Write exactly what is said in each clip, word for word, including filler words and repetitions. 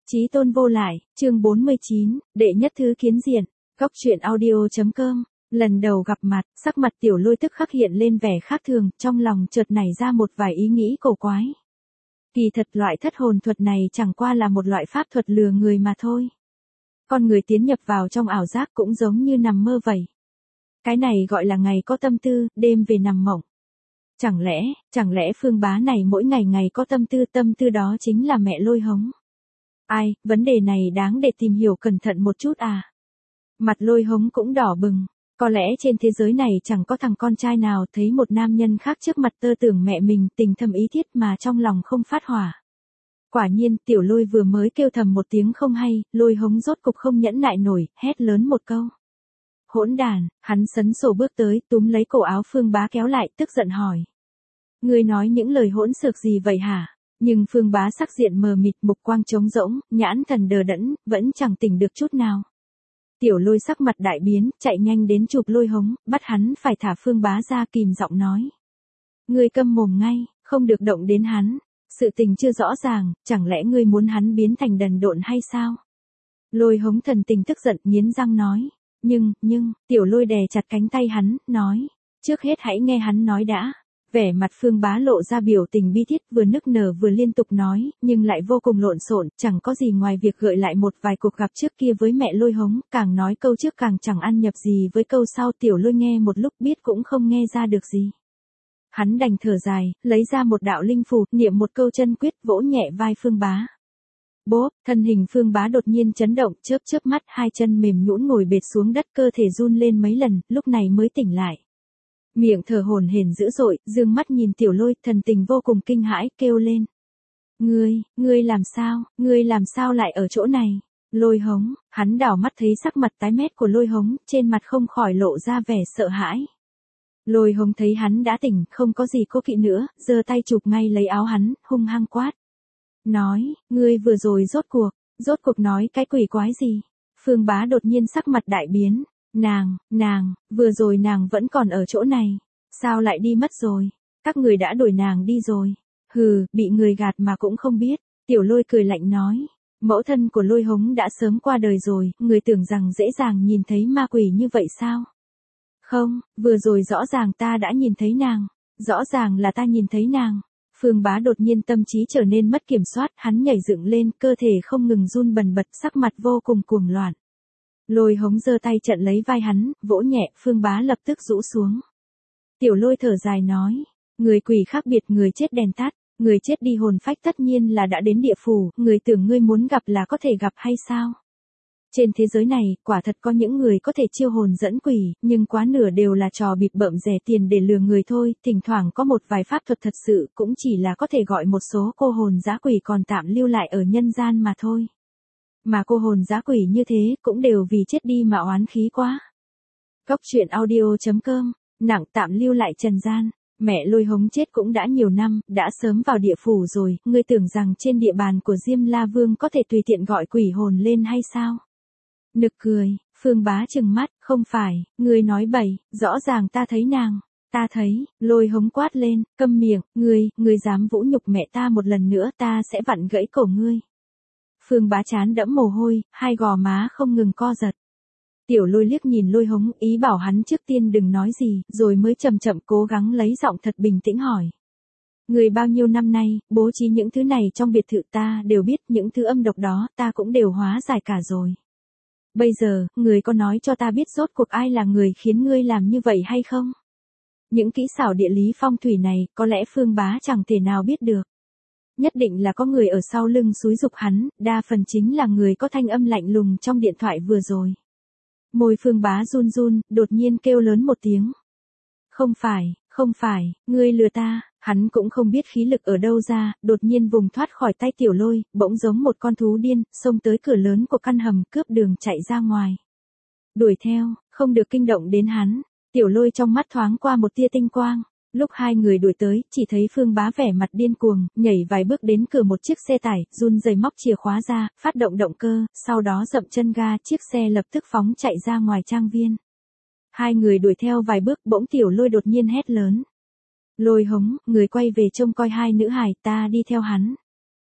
Chí tôn vô lại, chương bốn mươi chín, đệ nhất thứ kiến diện, góc truyện audio.com. Lần đầu gặp mặt, sắc mặt Tiểu Lôi tức khắc hiện lên vẻ khác thường, trong lòng chợt nảy ra một vài ý nghĩ cổ quái. Kỳ thật loại thất hồn thuật này chẳng qua là một loại pháp thuật lừa người mà thôi. Con người tiến nhập vào trong ảo giác cũng giống như nằm mơ vậy. Cái này gọi là ngày có tâm tư, đêm về nằm mộng. Chẳng lẽ, chẳng lẽ Phương Bá này mỗi ngày ngày có tâm tư, tâm tư đó chính là mẹ Lôi Hống. Ai, vấn đề này đáng để tìm hiểu cẩn thận một chút à. Mặt Lôi Hống cũng đỏ bừng, có lẽ trên thế giới này chẳng có thằng con trai nào thấy một nam nhân khác trước mặt tơ tưởng mẹ mình tình thầm ý thiết mà trong lòng không phát hỏa. Quả nhiên, Tiểu Lôi vừa mới kêu thầm một tiếng không hay, Lôi Hống rốt cục không nhẫn nại nổi, hét lớn một câu. Hỗn đàn, hắn sấn sổ bước tới, túm lấy cổ áo Phương Bá kéo lại, tức giận hỏi. Ngươi nói những lời hỗn xược gì vậy hả? Nhưng Phương Bá sắc diện mờ mịt, mục quang trống rỗng, nhãn thần đờ đẫn, vẫn chẳng tỉnh được chút nào. Tiểu Lôi sắc mặt đại biến, chạy nhanh đến chụp Lôi Hống, bắt hắn phải thả Phương Bá ra, kìm giọng nói. Ngươi câm mồm ngay, không được động đến hắn. Sự tình chưa rõ ràng, chẳng lẽ ngươi muốn hắn biến thành đần độn hay sao? Lôi Hống thần tình tức giận, nghiến răng nói. Nhưng, nhưng, Tiểu Lôi đè chặt cánh tay hắn, nói. Trước hết hãy nghe hắn nói đã. Vẻ mặt Phương Bá lộ ra biểu tình bi thiết, vừa nức nở vừa liên tục nói, nhưng lại vô cùng lộn xộn, chẳng có gì ngoài việc gợi lại một vài cuộc gặp trước kia với mẹ Lôi Hống, càng nói câu trước càng chẳng ăn nhập gì với câu sau. Tiểu Lôi nghe một lúc biết cũng không nghe ra được gì. Hắn đành thở dài, lấy ra một đạo linh phù, niệm một câu chân quyết, vỗ nhẹ vai Phương Bá. Bốp, thân hình Phương Bá đột nhiên chấn động, chớp chớp mắt, hai chân mềm nhũn ngồi bệt xuống đất, cơ thể run lên mấy lần, lúc này mới tỉnh lại. Miệng thở hổn hển dữ dội, dương mắt nhìn Tiểu Lôi, thần tình vô cùng kinh hãi, kêu lên. Ngươi, ngươi làm sao, ngươi làm sao lại ở chỗ này? Lôi Hống, hắn đảo mắt thấy sắc mặt tái mét của Lôi Hống, trên mặt không khỏi lộ ra vẻ sợ hãi. Lôi Hống thấy hắn đã tỉnh, không có gì cố kỵ nữa, giơ tay chụp ngay lấy áo hắn, hung hăng quát. Nói, ngươi vừa rồi rốt cuộc, rốt cuộc nói cái quỷ quái gì? Phương Bá đột nhiên sắc mặt đại biến. Nàng, nàng, vừa rồi nàng vẫn còn ở chỗ này. Sao lại đi mất rồi? Các người đã đuổi nàng đi rồi. Hừ, bị người gạt mà cũng không biết. Tiểu Lôi cười lạnh nói. Mẫu thân của Lôi Hống đã sớm qua đời rồi, người tưởng rằng dễ dàng nhìn thấy ma quỷ như vậy sao? Không, vừa rồi rõ ràng ta đã nhìn thấy nàng. Rõ ràng là ta nhìn thấy nàng. Phương Bá đột nhiên tâm trí trở nên mất kiểm soát, hắn nhảy dựng lên, cơ thể không ngừng run bần bật, sắc mặt vô cùng cuồng loạn. Lôi Hống giơ tay chặn lấy vai hắn, vỗ nhẹ, Phương Bá lập tức rũ xuống. Tiểu Lôi thở dài nói, người quỷ khác biệt, người chết đèn tắt, người chết đi hồn phách tất nhiên là đã đến địa phủ, người tưởng ngươi muốn gặp là có thể gặp hay sao? Trên thế giới này, quả thật có những người có thể chiêu hồn dẫn quỷ, nhưng quá nửa đều là trò bịp bợm rẻ tiền để lừa người thôi, thỉnh thoảng có một vài pháp thuật thật sự cũng chỉ là có thể gọi một số cô hồn dã quỷ còn tạm lưu lại ở nhân gian mà thôi. Mà cô hồn dã quỷ như thế cũng đều vì chết đi mà oán khí quá. Góc truyện audio.com, nặng tạm lưu lại trần gian. Mẹ Lôi Hống chết cũng đã nhiều năm, đã sớm vào địa phủ rồi, ngươi tưởng rằng trên địa bàn của Diêm La Vương có thể tùy tiện gọi quỷ hồn lên hay sao? Nực cười, Phương Bá trừng mắt, không phải, ngươi nói bậy, rõ ràng ta thấy nàng. Ta thấy, Lôi Hống quát lên, câm miệng, ngươi, ngươi dám vũ nhục mẹ ta một lần nữa ta sẽ vặn gãy cổ ngươi. Phương Bá chán đẫm mồ hôi, hai gò má không ngừng co giật. Tiểu Lôi liếc nhìn Lôi Hống, ý bảo hắn trước tiên đừng nói gì, rồi mới chậm chậm cố gắng lấy giọng thật bình tĩnh hỏi. Người bao nhiêu năm nay, bố trí những thứ này trong biệt thự ta đều biết, những thứ âm độc đó ta cũng đều hóa giải cả rồi. Bây giờ, người có nói cho ta biết rốt cuộc ai là người khiến ngươi làm như vậy hay không? Những kỹ xảo địa lý phong thủy này, có lẽ Phương Bá chẳng thể nào biết được. Nhất định là có người ở sau lưng xúi giục hắn, đa phần chính là người có thanh âm lạnh lùng trong điện thoại vừa rồi. Môi Phương Bá run run, đột nhiên kêu lớn một tiếng. Không phải, không phải, ngươi lừa ta, hắn cũng không biết khí lực ở đâu ra, đột nhiên vùng thoát khỏi tay Tiểu Lôi, bỗng giống một con thú điên, xông tới cửa lớn của căn hầm, cướp đường chạy ra ngoài. Đuổi theo, không được kinh động đến hắn. Tiểu Lôi trong mắt thoáng qua một tia tinh quang. Lúc hai người đuổi tới, chỉ thấy Phương Bá vẻ mặt điên cuồng, nhảy vài bước đến cửa một chiếc xe tải, run rẩy móc chìa khóa ra, phát động động cơ, sau đó dậm chân ga, chiếc xe lập tức phóng chạy ra ngoài trang viên. Hai người đuổi theo vài bước, bỗng Tiểu Lôi đột nhiên hét lớn. Lôi Hống, người quay về trông coi hai nữ hài, ta đi theo hắn.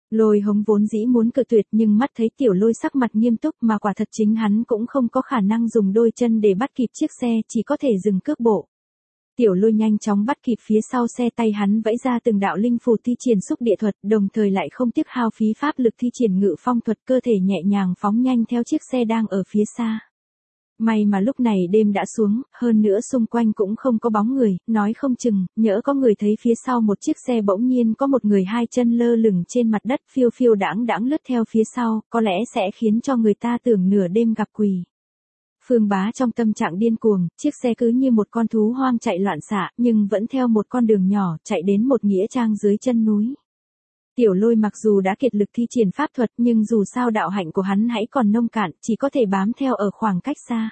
Lôi hống vốn dĩ muốn cự tuyệt nhưng mắt thấy tiểu lôi sắc mặt nghiêm túc mà quả thật chính hắn cũng không có khả năng dùng đôi chân để bắt kịp chiếc xe, chỉ có thể dừng cước bộ. Tiểu lôi nhanh chóng bắt kịp phía sau xe, tay hắn vẫy ra từng đạo linh phù thi triển xúc địa thuật, đồng thời lại không tiếc hao phí pháp lực thi triển ngự phong thuật, cơ thể nhẹ nhàng phóng nhanh theo chiếc xe đang ở phía xa. May mà lúc này đêm đã xuống, hơn nữa xung quanh cũng không có bóng người, nói không chừng, nhỡ có người thấy phía sau một chiếc xe bỗng nhiên có một người hai chân lơ lửng trên mặt đất phiêu phiêu đãng đãng lướt theo phía sau, có lẽ sẽ khiến cho người ta tưởng nửa đêm gặp quỷ. Phương Bá trong tâm trạng điên cuồng, chiếc xe cứ như một con thú hoang chạy loạn xạ, nhưng vẫn theo một con đường nhỏ, chạy đến một nghĩa trang dưới chân núi. Tiểu lôi mặc dù đã kiệt lực thi triển pháp thuật nhưng dù sao đạo hạnh của hắn hãy còn nông cạn, chỉ có thể bám theo ở khoảng cách xa.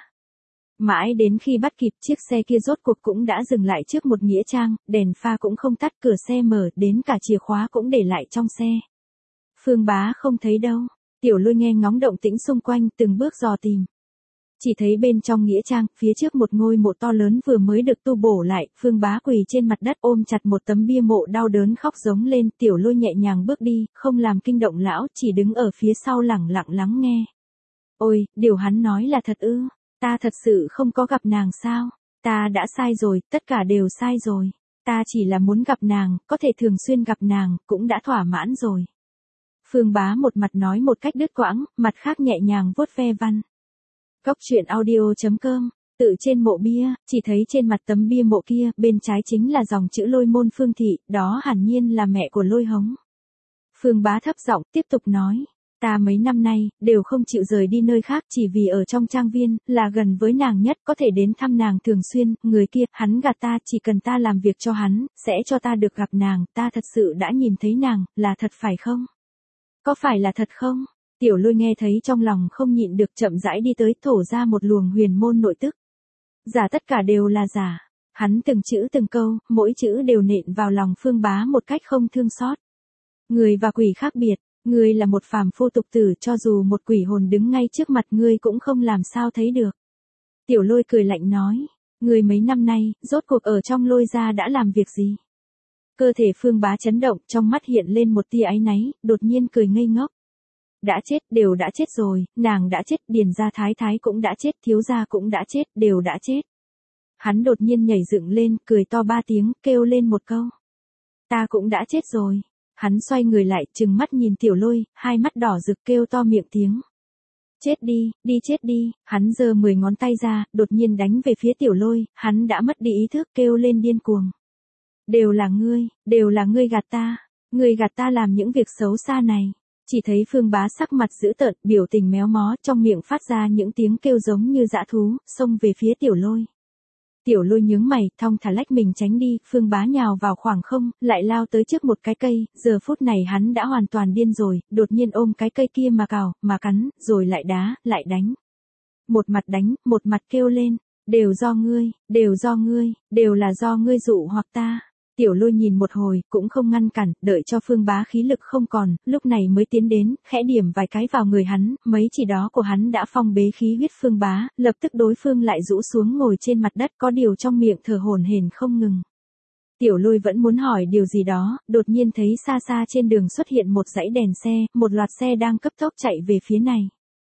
Mãi đến khi bắt kịp, chiếc xe kia rốt cuộc cũng đã dừng lại trước một nghĩa trang, đèn pha cũng không tắt, cửa xe mở, đến cả chìa khóa cũng để lại trong xe. Phương Bá không thấy đâu. Tiểu lôi nghe ngóng động tĩnh xung quanh, từng bước dò tìm. Chỉ thấy bên trong nghĩa trang, phía trước một ngôi mộ to lớn vừa mới được tu bổ lại, Phương Bá quỳ trên mặt đất ôm chặt một tấm bia mộ đau đớn khóc giống lên, tiểu lôi nhẹ nhàng bước đi, không làm kinh động lão, chỉ đứng ở phía sau lẳng lặng lắng nghe. Ôi, điều hắn nói là thật ư? Ta thật sự không có gặp nàng sao? Ta đã sai rồi, tất cả đều sai rồi. Ta chỉ là muốn gặp nàng, có thể thường xuyên gặp nàng, cũng đã thỏa mãn rồi. Phương Bá một mặt nói một cách đứt quãng, mặt khác nhẹ nhàng vuốt ve văn. Cốc truyện audio chấm com, tự trên mộ bia, chỉ thấy trên mặt tấm bia mộ kia, bên trái chính là dòng chữ Lôi môn Phương thị, đó hẳn nhiên là mẹ của Lôi hống. Phương Bá thấp giọng tiếp tục nói, ta mấy năm nay, đều không chịu rời đi nơi khác chỉ vì ở trong trang viên, là gần với nàng nhất, có thể đến thăm nàng thường xuyên, người kia, hắn gạt ta, chỉ cần ta làm việc cho hắn, sẽ cho ta được gặp nàng, ta thật sự đã nhìn thấy nàng, là thật phải không? Có phải là thật không? Tiểu lôi nghe thấy trong lòng không nhịn được chậm rãi đi tới, thổ ra một luồng huyền môn nội tức. Giả tất cả đều là giả. Hắn từng chữ từng câu, mỗi chữ đều nện vào lòng Phương Bá một cách không thương xót. Người và quỷ khác biệt, ngươi là một phàm phu tục tử, cho dù một quỷ hồn đứng ngay trước mặt ngươi cũng không làm sao thấy được. Tiểu lôi cười lạnh nói, ngươi mấy năm nay, rốt cuộc ở trong lôi gia đã làm việc gì? Cơ thể Phương Bá chấn động, trong mắt hiện lên một tia áy náy, đột nhiên cười ngây ngốc. Đã chết, đều đã chết rồi, nàng đã chết, Điền gia thái thái cũng đã chết, thiếu gia cũng đã chết, đều đã chết. Hắn đột nhiên nhảy dựng lên, cười to ba tiếng, kêu lên một câu. Ta cũng đã chết rồi. Hắn xoay người lại, trừng mắt nhìn tiểu lôi, hai mắt đỏ rực kêu to miệng tiếng. Chết đi, đi chết đi, hắn giơ mười ngón tay ra, đột nhiên đánh về phía tiểu lôi, hắn đã mất đi ý thức, kêu lên điên cuồng. Đều là ngươi, đều là ngươi gạt ta, ngươi gạt ta làm những việc xấu xa này. Chỉ thấy Phương Bá sắc mặt dữ tợn, biểu tình méo mó, trong miệng phát ra những tiếng kêu giống như dã thú, xông về phía tiểu lôi. Tiểu lôi nhướng mày, thong thả lách mình tránh đi, Phương Bá nhào vào khoảng không, lại lao tới trước một cái cây, giờ phút này hắn đã hoàn toàn điên rồi, đột nhiên ôm cái cây kia mà cào, mà cắn, rồi lại đá, lại đánh. Một mặt đánh, một mặt kêu lên, đều do ngươi, đều do ngươi, đều là do ngươi dụ hoặc ta. Tiểu lôi nhìn một hồi, cũng không ngăn cản, đợi cho Phương Bá khí lực không còn, lúc này mới tiến đến, khẽ điểm vài cái vào người hắn, mấy chỉ đó của hắn đã phong bế khí huyết Phương Bá, lập tức đối phương lại rũ xuống ngồi trên mặt đất, có điều trong miệng thở hổn hển không ngừng. Tiểu lôi vẫn muốn hỏi điều gì đó, đột nhiên thấy xa xa trên đường xuất hiện một dãy đèn xe, một loạt xe đang cấp tốc chạy về phía này.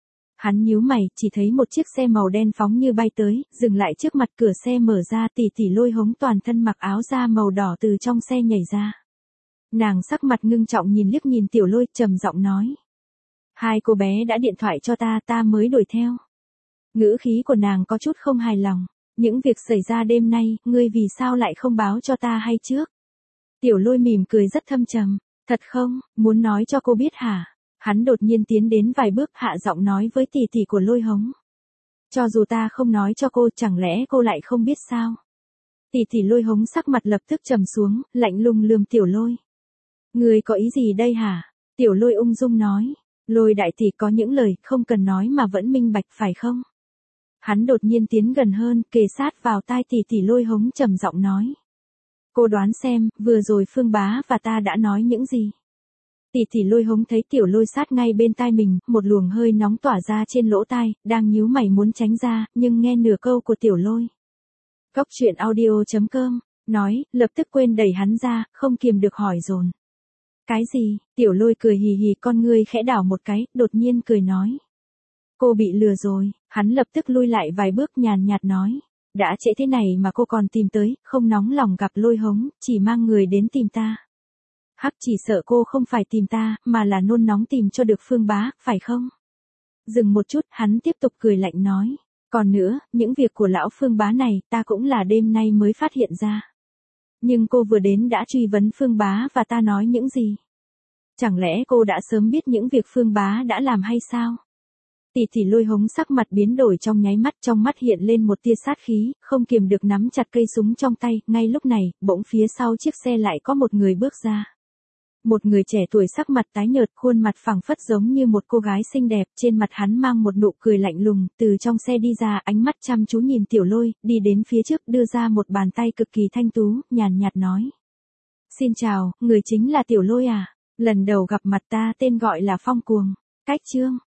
Hắn nhíu mày, chỉ thấy một chiếc xe màu đen phóng như bay tới, dừng lại trước mặt, cửa xe mở ra, tỷ tỷ Lôi hống toàn thân mặc áo da màu đỏ từ trong xe nhảy ra. Nàng sắc mặt ngưng trọng nhìn liếc nhìn tiểu lôi, trầm giọng nói. Hai cô bé đã điện thoại cho ta, ta mới đuổi theo. Ngữ khí của nàng có chút không hài lòng. Những việc xảy ra đêm nay, ngươi vì sao lại không báo cho ta hay trước? Tiểu lôi mỉm cười rất thâm trầm. Thật không, muốn nói cho cô biết hả? Hắn đột nhiên tiến đến vài bước, hạ giọng nói với tỷ tỷ của Lôi hống. Cho dù ta không nói cho cô, chẳng lẽ cô lại không biết sao? Tỷ tỷ Lôi hống sắc mặt lập tức trầm xuống, lạnh lùng lườm tiểu lôi. Người có ý gì đây hả? Tiểu lôi ung dung nói. Lôi đại tỷ có những lời không cần nói mà vẫn minh bạch phải không? Hắn đột nhiên tiến gần hơn, kề sát vào tai tỷ tỷ Lôi hống trầm giọng nói. Cô đoán xem, vừa rồi Phương Bá và ta đã nói những gì? Tỷ tỷ Lôi hống thấy tiểu lôi sát ngay bên tai mình, một luồng hơi nóng tỏa ra trên lỗ tai, đang nhíu mày muốn tránh ra, nhưng nghe nửa câu của tiểu lôi. Cốc truyện audio chấm com, nói, lập tức quên đẩy hắn ra, không kiềm được hỏi dồn. Cái gì? Tiểu Lôi cười hì hì, con ngươi khẽ đảo một cái, đột nhiên cười nói. Cô bị lừa rồi, hắn lập tức lui lại vài bước nhàn nhạt nói. Đã trễ thế này mà cô còn tìm tới, không nóng lòng gặp Lôi Hống, chỉ mang người đến tìm ta. Hắc, chỉ sợ cô không phải tìm ta, mà là nôn nóng tìm cho được Phương Bá, phải không? Dừng một chút, hắn tiếp tục cười lạnh nói. Còn nữa, những việc của lão Phương Bá này, ta cũng là đêm nay mới phát hiện ra. Nhưng cô vừa đến đã truy vấn Phương Bá và ta nói những gì? Chẳng lẽ cô đã sớm biết những việc Phương Bá đã làm hay sao? Tỷ tỷ Lôi Hống sắc mặt biến đổi trong nháy mắt, trong mắt hiện lên một tia sát khí, không kiềm được nắm chặt cây súng trong tay. Ngay lúc này, bỗng phía sau chiếc xe lại có một người bước ra. Một người trẻ tuổi sắc mặt tái nhợt, khuôn mặt phẳng phất giống như một cô gái xinh đẹp, trên mặt hắn mang một nụ cười lạnh lùng, từ trong xe đi ra, ánh mắt chăm chú nhìn Tiểu Lôi, đi đến phía trước, đưa ra một bàn tay cực kỳ thanh tú, nhàn nhạt nói. Xin chào, người chính là Tiểu Lôi à? Lần đầu gặp mặt ta tên gọi là Phong Cuồng. Cách chương